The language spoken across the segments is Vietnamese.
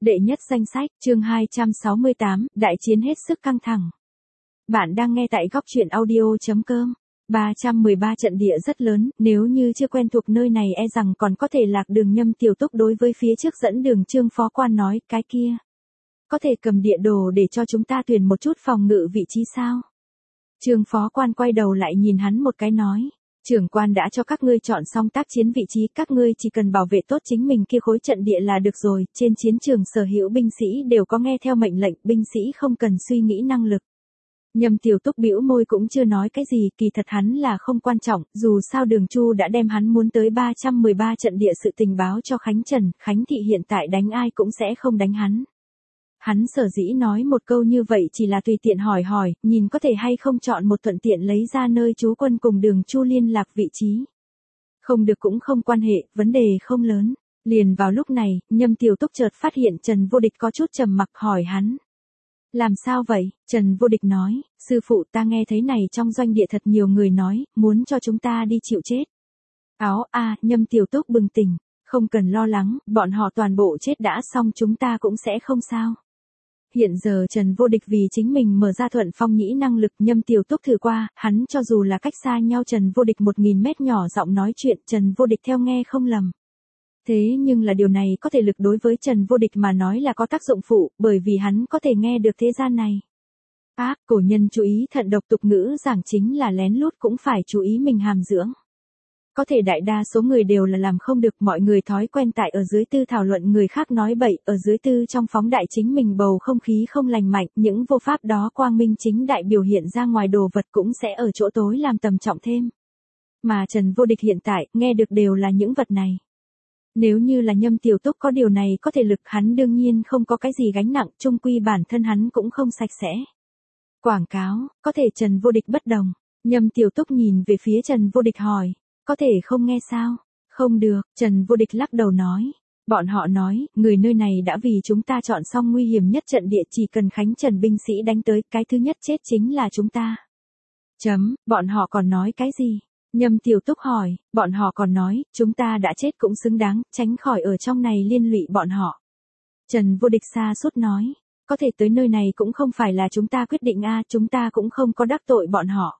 Đệ nhất danh sách, chương 268, đại chiến hết sức căng thẳng. Bạn đang nghe tại góc truyện audio.com. 313 trận địa rất lớn, nếu như chưa quen thuộc nơi này e rằng còn có thể lạc đường. Nhâm Tiểu Túc đối với phía trước dẫn đường Trương phó quan nói, cái kia. Có thể cầm địa đồ để cho chúng ta tuyển một chút phòng ngự vị trí sao? Trương phó quan quay đầu lại nhìn hắn một cái nói. Trưởng quan đã cho các ngươi chọn xong tác chiến vị trí, các ngươi chỉ cần bảo vệ tốt chính mình kia khối trận địa là được rồi. Trên chiến trường sở hữu binh sĩ đều có nghe theo mệnh lệnh, binh sĩ không cần suy nghĩ năng lực. Nhâm Tiểu Túc bĩu môi cũng chưa nói cái gì, kỳ thật hắn là không quan trọng, dù sao Đường Chu đã đem hắn muốn tới 313 trận địa sự tình báo cho Khánh Trần, Khánh Thị hiện tại đánh ai cũng sẽ không đánh hắn. Hắn sở dĩ nói một câu như vậy chỉ là tùy tiện hỏi, nhìn có thể hay không chọn một thuận tiện lấy ra nơi trú quân cùng Đường Chu liên lạc vị trí. Không được cũng không quan hệ, vấn đề không lớn. Liền vào lúc này, Nhâm Tiểu Túc chợt phát hiện Trần Vô Địch có chút trầm mặc hỏi hắn. Làm sao vậy? Trần Vô Địch nói, sư phụ ta nghe thấy này trong doanh địa thật nhiều người nói, muốn cho chúng ta đi chịu chết. Nhâm Tiểu Túc bừng tỉnh, không cần lo lắng, bọn họ toàn bộ chết đã xong chúng ta cũng sẽ không sao. Hiện giờ Trần Vô Địch vì chính mình mở ra thuận phong nhĩ năng lực. Nhâm Tiểu Túc thử qua, hắn cho dù là cách xa nhau Trần Vô Địch 1000 mét nhỏ giọng nói chuyện, Trần Vô Địch theo nghe không lầm. Thế nhưng là điều này có thể lực đối với Trần Vô Địch mà nói là có tác dụng phụ, bởi vì hắn có thể nghe được thế gian này. Cổ nhân chú ý thận độc, tục ngữ giảng chính là lén lút cũng phải chú ý mình hàm dưỡng. Có thể đại đa số người đều là làm không được, mọi người thói quen tại ở dưới tư thảo luận người khác nói bậy, ở dưới tư trong phóng đại chính mình bầu không khí không lành mạnh, những vô pháp đó quang minh chính đại biểu hiện ra ngoài đồ vật cũng sẽ ở chỗ tối làm tầm trọng thêm. Mà Trần Vô Địch hiện tại, nghe được đều là những vật này. Nếu như là Nhâm Tiểu Túc có điều này có thể lực, hắn đương nhiên không có cái gì gánh nặng, chung quy bản thân hắn cũng không sạch sẽ. Quảng cáo, có thể Trần Vô Địch bất đồng. Nhâm Tiểu Túc nhìn về phía Trần Vô Địch hỏi. Có thể không nghe sao? Không được, Trần Vô Địch lắc đầu nói. Bọn họ nói, người nơi này đã vì chúng ta chọn xong nguy hiểm nhất trận địa, chỉ cần Khánh Trần binh sĩ đánh tới, cái thứ nhất chết chính là chúng ta. Bọn họ còn nói cái gì? Nhâm Tiểu Túc hỏi, bọn họ còn nói, chúng ta đã chết cũng xứng đáng, tránh khỏi ở trong này liên lụy bọn họ. Trần Vô Địch xa suốt nói, có thể tới nơi này cũng không phải là chúng ta quyết định chúng ta cũng không có đắc tội bọn họ.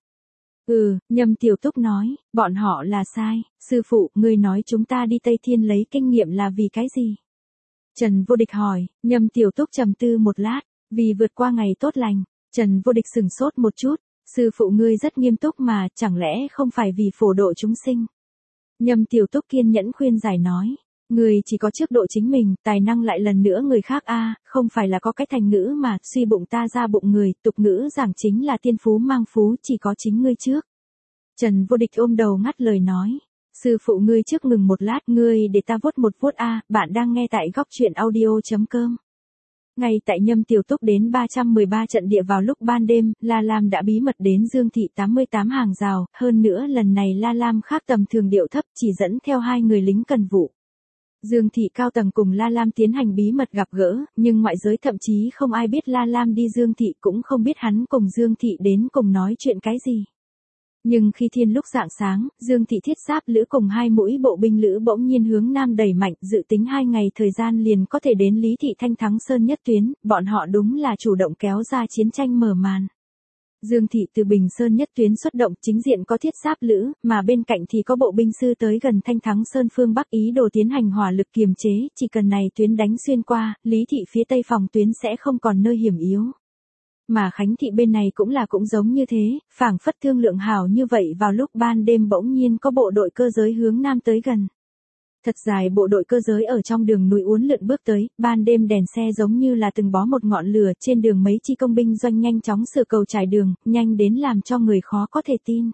Nhâm Tiểu Túc nói, bọn họ là sai, sư phụ, ngươi nói chúng ta đi Tây Thiên lấy kinh nghiệm là vì cái gì? Trần Vô Địch hỏi, Nhâm Tiểu Túc trầm tư một lát, vì vượt qua ngày tốt lành. Trần Vô Địch sửng sốt một chút, sư phụ ngươi rất nghiêm túc mà, chẳng lẽ không phải vì phổ độ chúng sinh? Nhâm Tiểu Túc kiên nhẫn khuyên giải nói, ngươi chỉ có trước độ chính mình, tài năng lại lần nữa người khác không phải là có cái thành ngữ mà, suy bụng ta ra bụng người, tục ngữ giảng chính là tiên phú mang phú, chỉ có chính ngươi trước. Trần Vô Địch ôm đầu ngắt lời nói, sư phụ ngươi trước ngừng một lát, ngươi để ta vuốt một vuốt bạn đang nghe tại góc truyện audio.com. Ngay tại Nhâm Tiểu Túc đến 313 trận địa vào lúc ban đêm, La Lam đã bí mật đến Dương Thị 88 hàng rào, hơn nữa lần này La Lam khác tầm thường điệu thấp, chỉ dẫn theo 2 người lính cần vụ. Dương Thị cao tầng cùng La Lam tiến hành bí mật gặp gỡ, nhưng ngoại giới thậm chí không ai biết La Lam đi Dương Thị, cũng không biết hắn cùng Dương Thị đến cùng nói chuyện cái gì. Nhưng khi thiên lúc rạng sáng, Dương Thị thiết giáp lữ cùng 2 mũi bộ binh lữ bỗng nhiên hướng nam đẩy mạnh, dự tính 2 ngày thời gian liền có thể đến Lý Thị Thanh Thắng Sơn nhất tuyến, bọn họ đúng là chủ động kéo ra chiến tranh mở màn. Dương Thị từ Bình Sơn nhất tuyến xuất động, chính diện có thiết giáp lữ, mà bên cạnh thì có bộ binh sư tới gần Thanh Thắng Sơn phương Bắc ý đồ tiến hành hỏa lực kiềm chế, chỉ cần này tuyến đánh xuyên qua, Lý Thị phía tây phòng tuyến sẽ không còn nơi hiểm yếu. Mà Khánh Thị bên này cũng giống như thế, phảng phất thương lượng hảo như vậy vào lúc ban đêm bỗng nhiên có bộ đội cơ giới hướng nam tới gần. Thật dài bộ đội cơ giới ở trong đường núi uốn lượn bước tới, ban đêm đèn xe giống như là từng bó một ngọn lửa, trên đường mấy chi công binh doanh nhanh chóng sửa cầu trải đường, nhanh đến làm cho người khó có thể tin.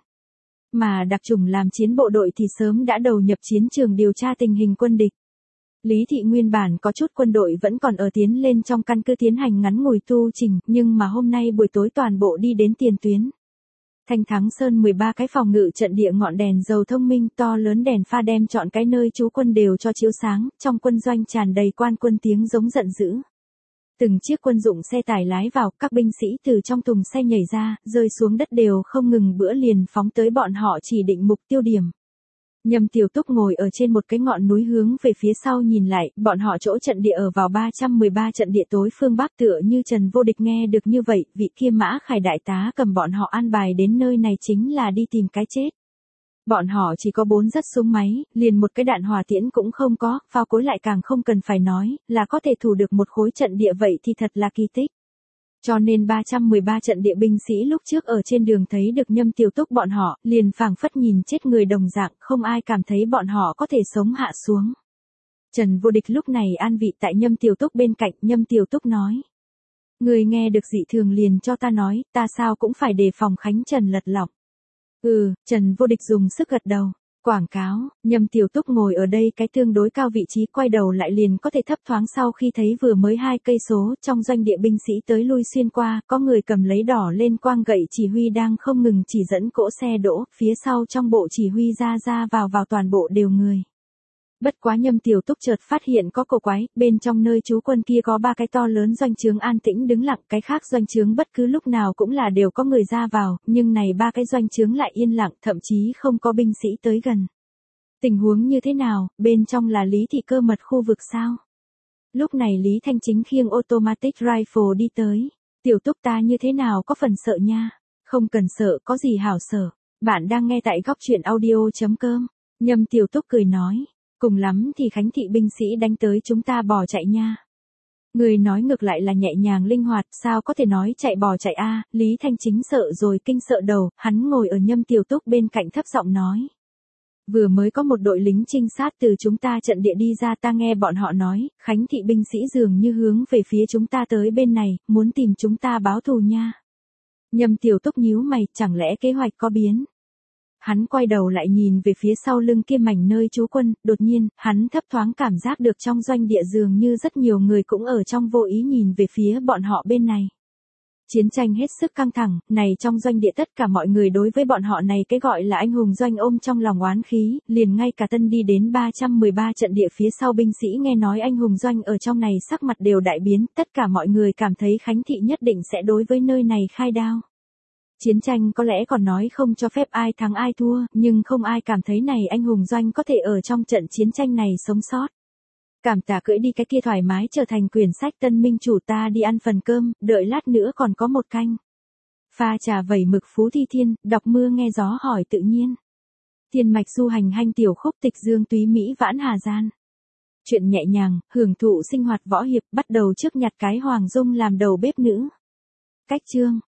Mà đặc chủng làm chiến bộ đội thì sớm đã đầu nhập chiến trường điều tra tình hình quân địch. Lý Thị nguyên bản có chút quân đội vẫn còn ở tiến lên trong căn cứ tiến hành ngắn ngủi tu chỉnh, nhưng mà hôm nay buổi tối toàn bộ đi đến tiền tuyến. Thanh Thắng Sơn 13 cái phòng ngự trận địa ngọn đèn dầu thông minh to lớn đèn pha đem chọn cái nơi trú quân đều cho chiếu sáng, trong quân doanh tràn đầy quan quân tiếng giống giận dữ. Từng chiếc quân dụng xe tải lái vào, các binh sĩ từ trong thùng xe nhảy ra, rơi xuống đất đều không ngừng bữa liền phóng tới bọn họ chỉ định mục tiêu điểm. Nhâm Tiểu Túc ngồi ở trên một cái ngọn núi hướng về phía sau nhìn lại, bọn họ chỗ trận địa ở vào 313 trận địa tối phương Bắc tựa như Trần Vô Địch nghe được như vậy, vị kia Mã Khải đại tá cầm bọn họ an bài đến nơi này chính là đi tìm cái chết. Bọn họ chỉ có 4 rất súng máy, liền một cái đạn hỏa tiễn cũng không có, phao cối lại càng không cần phải nói, là có thể thủ được một khối trận địa vậy thì thật là kỳ tích. Cho nên 313 trận địa binh sĩ lúc trước ở trên đường thấy được Nhâm Tiểu Túc bọn họ, liền phảng phất nhìn chết người đồng dạng, không ai cảm thấy bọn họ có thể sống hạ xuống. Trần Vô Địch lúc này an vị tại Nhâm Tiểu Túc bên cạnh, Nhâm Tiểu Túc nói. Người nghe được dị thường liền cho ta nói, ta sao cũng phải đề phòng Khánh Trần lật lọng. Trần Vô Địch dùng sức gật đầu. Quảng cáo, Nhâm Tiểu Túc ngồi ở đây cái tương đối cao vị trí quay đầu lại liền có thể thấp thoáng sau khi thấy vừa mới 2 cây số trong doanh địa binh sĩ tới lui xuyên qua, có người cầm lấy đỏ lên quang gậy chỉ huy đang không ngừng chỉ dẫn cỗ xe đỗ, phía sau trong bộ chỉ huy ra vào toàn bộ đều người. Bất quá Nhâm Tiểu Túc chợt phát hiện có cổ quái, bên trong nơi trú quân kia có 3 cái to lớn doanh trướng an tĩnh đứng lặng, cái khác doanh trướng bất cứ lúc nào cũng là đều có người ra vào, nhưng này 3 cái doanh trướng lại yên lặng, thậm chí không có binh sĩ tới gần. Tình huống như thế nào, bên trong là Lý Thị cơ mật khu vực sao? Lúc này Lý Thanh Chính khiêng automatic rifle đi tới. Tiểu Túc ta như thế nào có phần sợ nha? Không cần sợ, có gì hảo sợ. Bạn đang nghe tại góc truyện audio.com. Nhâm Tiểu Túc cười nói. Cùng lắm thì Khánh thị binh sĩ đánh tới chúng ta bỏ chạy nha. Người nói ngược lại là nhẹ nhàng linh hoạt, sao có thể nói chạy bỏ chạy a? Lý Thanh Chính sợ rồi kinh sợ đầu, hắn ngồi ở Nhâm Tiểu Túc bên cạnh thấp giọng nói. Vừa mới có một đội lính trinh sát từ chúng ta trận địa đi ra, ta nghe bọn họ nói, Khánh thị binh sĩ dường như hướng về phía chúng ta tới bên này, muốn tìm chúng ta báo thù nha. Nhâm Tiểu Túc nhíu mày, chẳng lẽ kế hoạch có biến? Hắn quay đầu lại nhìn về phía sau lưng kia mảnh nơi trú quân, đột nhiên, hắn thấp thoáng cảm giác được trong doanh địa dường như rất nhiều người cũng ở trong vô ý nhìn về phía bọn họ bên này. Chiến tranh hết sức căng thẳng, này trong doanh địa tất cả mọi người đối với bọn họ này cái gọi là anh hùng doanh ôm trong lòng oán khí, liền ngay cả tân đi đến 313 trận địa phía sau binh sĩ nghe nói anh hùng doanh ở trong này sắc mặt đều đại biến, tất cả mọi người cảm thấy Khánh thị nhất định sẽ đối với nơi này khai đao. Chiến tranh có lẽ còn nói không cho phép ai thắng ai thua, nhưng không ai cảm thấy này anh hùng doanh có thể ở trong trận chiến tranh này sống sót. Cảm tạ cưỡi đi cái kia thoải mái trở thành quyển sách tân minh chủ, ta đi ăn phần cơm, đợi lát nữa còn có một canh. Pha trà vẩy mực Phú Thi Thiên, đọc mưa nghe gió hỏi tự nhiên. Thiên mạch du hành hanh tiểu khúc tịch dương túy Mỹ vãn hà gian. Chuyện nhẹ nhàng, hưởng thụ sinh hoạt võ hiệp bắt đầu trước nhặt cái Hoàng Dung làm đầu bếp nữ. Cách chương.